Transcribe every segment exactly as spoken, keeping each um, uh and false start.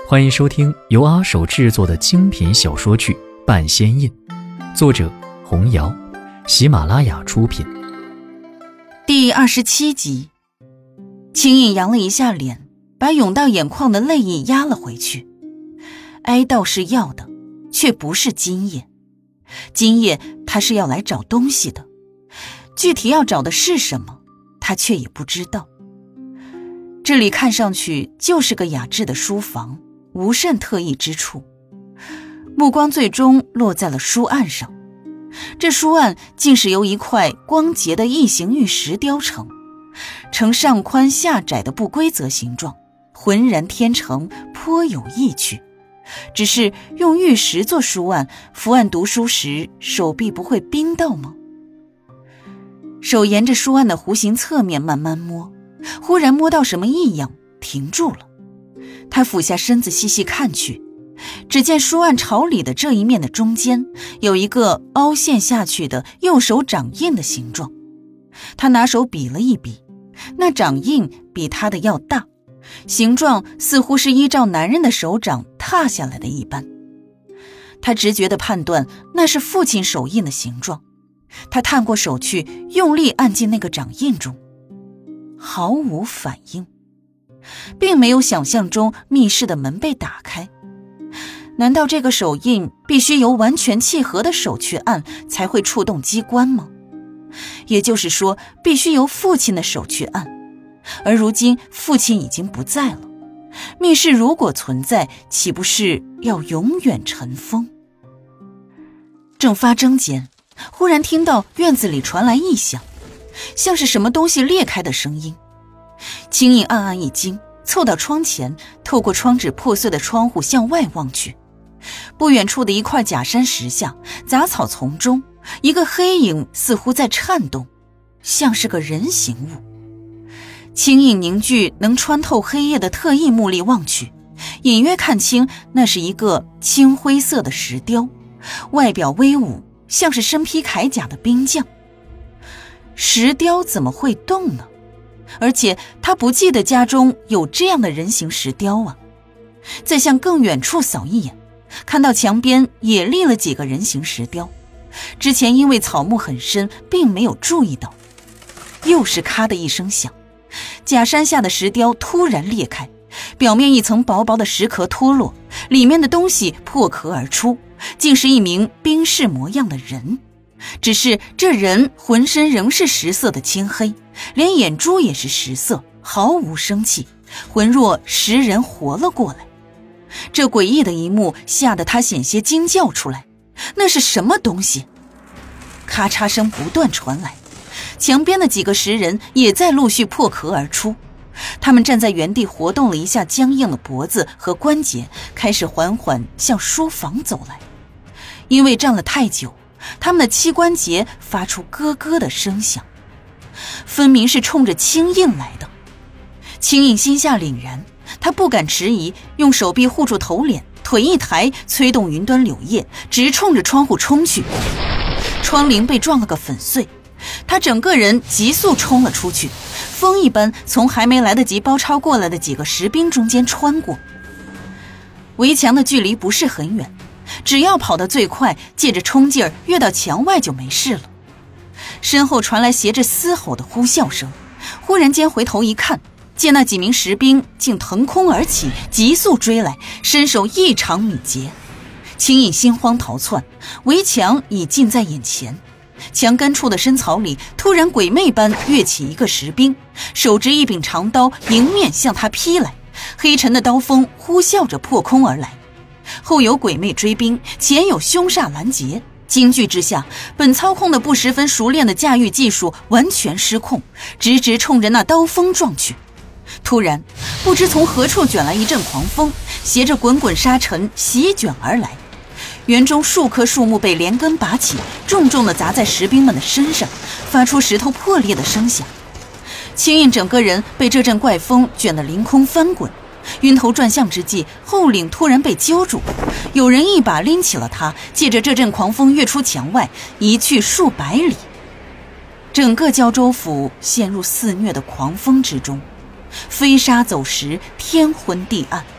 欢迎收听由阿手制作的精品小说剧《半仙印》，作者红瑶，喜马拉雅出品。 第二十七集，青影扬了一下脸，把涌到眼眶的泪意压了回去。哀悼是要的，却不是今夜。今夜他是要来找东西的，具体要找的是什么，他却也不知道。这里看上去就是个雅致的书房，无甚特异之处。目光最终落在了书案上，这书案竟是由一块光洁的异形玉石雕成，呈上宽下窄的不规则形状，浑然天成，颇有意趣。只是用玉石做书案，伏案读书时手臂不会冰到吗？手沿着书案的弧形侧面慢慢摸，忽然摸到什么异样，停住了。他俯下身子细细看去，只见书案朝里的这一面的中间有一个凹陷下去的右手掌印的形状。他拿手比了一比，那掌印比他的要大，形状似乎是依照男人的手掌踏下来的一般。他直觉地判断那是父亲手印的形状。他探过手去，用力按进那个掌印中，毫无反应，并没有想象中密室的门被打开。难道这个手印必须由完全契合的手去按才会触动机关吗？也就是说，必须由父亲的手去按，而如今父亲已经不在了，密室如果存在，岂不是要永远尘封？正发怔间，忽然听到院子里传来异响，像是什么东西裂开的声音。青影暗暗一惊，凑到窗前，透过窗纸破碎的窗户向外望去。不远处的一块假山石下，杂草丛中，一个黑影似乎在颤动，像是个人形物。青影凝聚能穿透黑夜的特异目力望去，隐约看清那是一个青灰色的石雕，外表威武，像是身披铠甲的兵将。石雕怎么会动呢？而且他不记得家中有这样的人形石雕啊。再向更远处扫一眼，看到墙边也立了几个人形石雕，之前因为草木很深，并没有注意到。又是咔的一声响，假山下的石雕突然裂开，表面一层薄薄的石壳脱落，里面的东西破壳而出，竟是一名兵士模样的人。只是这人浑身仍是石色的青黑，连眼珠也是石色，毫无生气，浑若石人活了过来。这诡异的一幕吓得他险些惊叫出来，那是什么东西？咔嚓声不断传来，墙边的几个石人也在陆续破壳而出。他们站在原地活动了一下僵硬的脖子和关节，开始缓缓向书房走来。因为站了太久，他们的膝关节发出咯咯的声响，分明是冲着青印来的。青印心下凛然，他不敢迟疑，用手臂护住头脸，腿一抬，催动云端柳叶，直冲着窗户冲去。窗棂被撞了个粉碎，他整个人急速冲了出去，风一般从还没来得及包抄过来的几个石兵中间穿过。围墙的距离不是很远，只要跑得最快，借着冲劲儿跃到墙外就没事了。身后传来携着嘶吼的呼啸声，忽然间回头一看，见那几名石兵竟腾空而起，急速追来，身手异常敏捷。青影心慌逃窜，围墙已近在眼前。墙根处的深草里，突然鬼魅般跃起一个石兵，手执一柄长刀，迎面向他劈来，黑沉的刀锋呼啸着破空而来。后有鬼魅追兵，前有凶煞拦截，惊惧之下，本操控的不十分熟练的驾驭技术完全失控，直直冲着那刀锋撞去。突然，不知从何处卷来一阵狂风，携着滚滚沙尘席卷而来。园中数棵树木被连根拔起，重重地砸在石兵们的身上，发出石头破裂的声响。青印整个人被这阵怪风卷得凌空翻滚，晕头转向之际，后领突然被揪住，有人一把拎起了他，借着这阵狂风跃出墙外，一去数百里。整个胶州府陷入肆虐的狂风之中，飞沙走石，天昏地暗。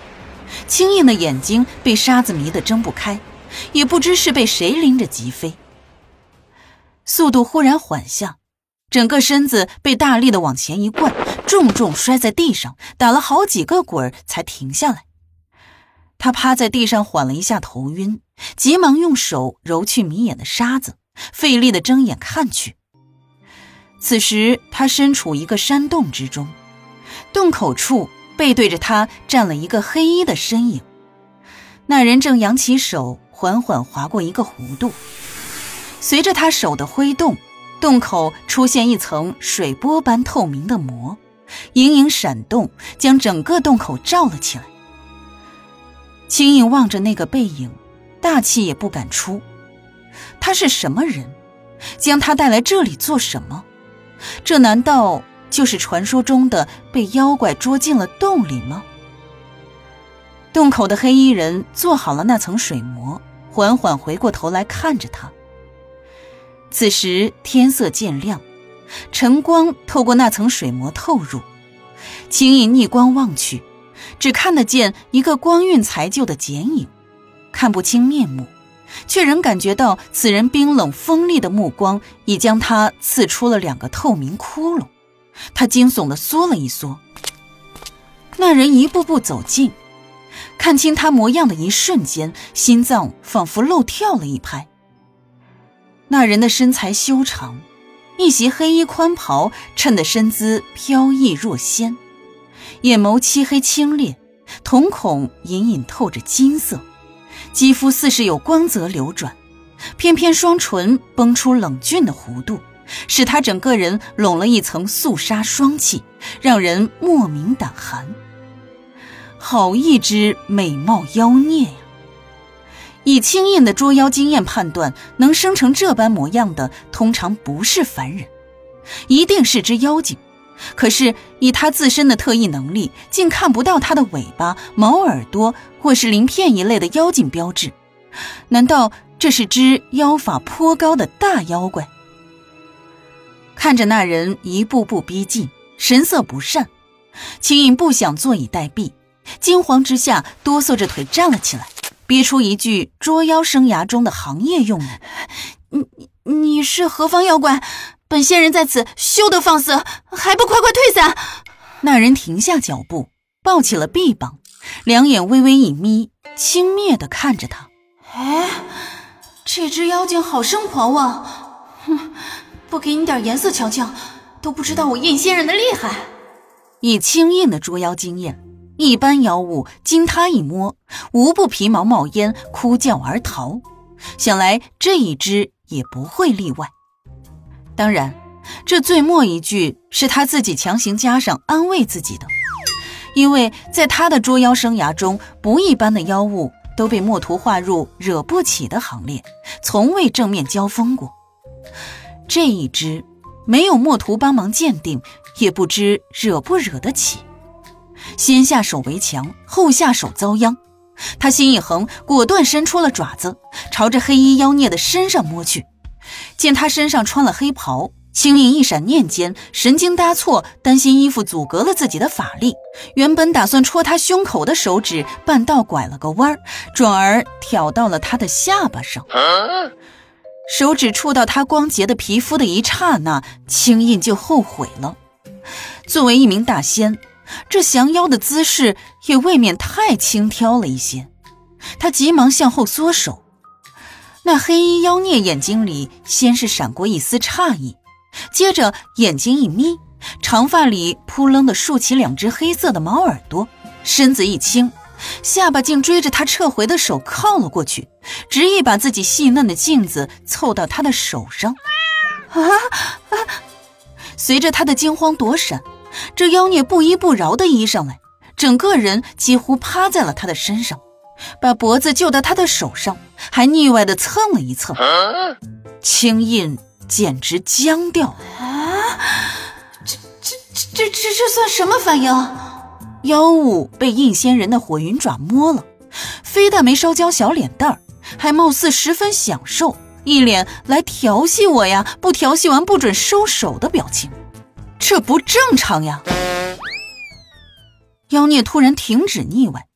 青印的眼睛被沙子迷得睁不开，也不知是被谁拎着急飞。速度忽然缓下，整个身子被大力的往前一灌，重重摔在地上，打了好几个滚才停下来。他趴在地上缓了一下头晕，急忙用手揉去迷眼的沙子，费力地睁眼看去。此时他身处一个山洞之中，洞口处背对着他站了一个黑衣的身影，那人正扬起手缓缓划过一个弧度，随着他手的挥动，洞口出现一层水波般透明的膜，隐隐闪动，将整个洞口罩了起来。青印望着那个背影，大气也不敢出。他是什么人？将他带来这里做什么？这难道就是传说中的被妖怪捉进了洞里吗？洞口的黑衣人做好了那层水膜，缓缓回过头来看着他。此时天色渐亮，晨光透过那层水膜透入，青印逆光望去，只看得见一个光晕才就的剪影，看不清面目，却仍感觉到此人冰冷锋利的目光已将他刺出了两个透明窟窿。他惊悚地缩了一缩。那人一步步走近，看清他模样的一瞬间，心脏仿佛漏跳了一拍。那人的身材修长，一袭黑衣宽袍衬得身姿飘逸若仙，眼眸漆黑清冽，瞳孔隐隐透着金色，肌肤似是有光泽流转，偏偏双唇崩出冷峻的弧度，使他整个人拢了一层肃杀霜气，让人莫名胆寒。好一只美貌妖孽呀！以青印的捉妖经验判断，能生成这般模样的通常不是凡人，一定是只妖精。可是以他自身的特异能力，竟看不到他的尾巴、毛耳朵或是鳞片一类的妖精标志。难道这是只妖法颇高的大妖怪？看着那人一步步逼近，神色不善，青印不想坐以待毙，惊慌之下哆嗦着腿站了起来，憋出一句捉妖生涯中的行业用语：你你是何方妖怪？本仙人在此休得放肆，还不快快退散！那人停下脚步，抱起了臂膀，两眼微微一眯，轻蔑地看着他。哎，这只妖精好生狂妄，哼，不给你点颜色瞧瞧，都不知道我印仙人的厉害。以青印的捉妖经验，一般妖物经他一摸，无不皮毛冒烟，哭叫而逃，想来这一只也不会例外。当然，这最末一句是他自己强行加上安慰自己的，因为在他的捉妖生涯中，不一般的妖物都被墨图划入惹不起的行列，从未正面交锋过。这一只没有墨图帮忙鉴定，也不知惹不惹得起。先下手为强，后下手遭殃。他心一横，果断伸出了爪子，朝着黑衣妖孽的身上摸去。见他身上穿了黑袍，青印一闪念间，神经搭错，担心衣服阻隔了自己的法力，原本打算戳他胸口的手指半道拐了个弯，转而挑到了他的下巴上。手指触到他光洁的皮肤的一刹那，青印就后悔了。作为一名大仙，这降妖的姿势也未免太轻佻了一些。他急忙向后缩手。那黑衣妖孽眼睛里先是闪过一丝诧异，接着眼睛一眯，长发里扑棱地竖起两只黑色的毛耳朵，身子一倾，下巴竟追着他撤回的手靠了过去，执意把自己细嫩的颈子凑到他的手上。啊啊！随着他的惊慌躲闪，这妖孽不依不饶地依上来，整个人几乎趴在了他的身上，把脖子就到他的手上，还腻歪地蹭了一蹭。青印简直僵掉了。啊！这这这这这算什么反应？妖物被印仙人的火云爪摸了，非但没烧焦小脸蛋儿，还貌似十分享受，一脸来调戏我呀，不调戏完不准收手的表情。这不正常呀！妖孽突然停止腻歪，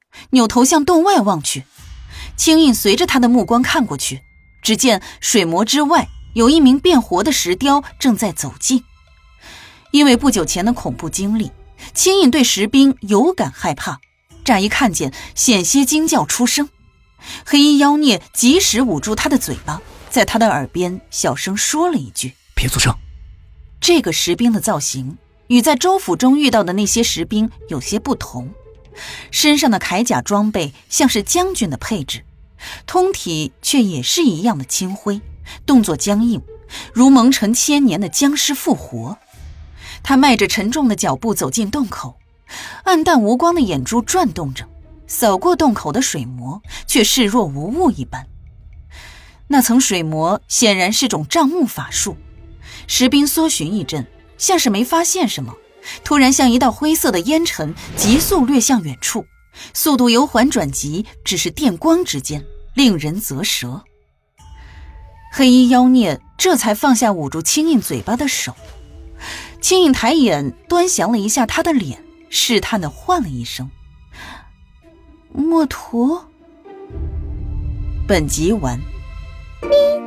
扭头向洞外望去。青印随着他的目光看过去，只见水魔之外有一名变活的石雕正在走近。因为不久前的恐怖经历，青印对石兵有感害怕，乍一看见险些惊叫出声。黑衣妖孽及时捂住他的嘴巴，在他的耳边小声说了一句： 别作声。 这个石兵的造型与在州府中遇到的那些石兵有些不同，身上的铠甲装备像是将军的配置，通体却也是一样的青灰，动作僵硬，如蒙尘千年的僵尸复活。他迈着沉重的脚步走进洞口，暗淡无光的眼珠转动着，扫过洞口的水膜，却视若无物一般。那层水膜显然是种障目法术。石兵搜寻一阵，像是没发现什么，突然像一道灰色的烟尘急速掠向远处，速度由缓转急，只是电光之间，令人啧舌。黑衣妖孽这才放下捂住青印嘴巴的手。青印抬眼端详了一下他的脸，试探地唤了一声：墨陀。本集完。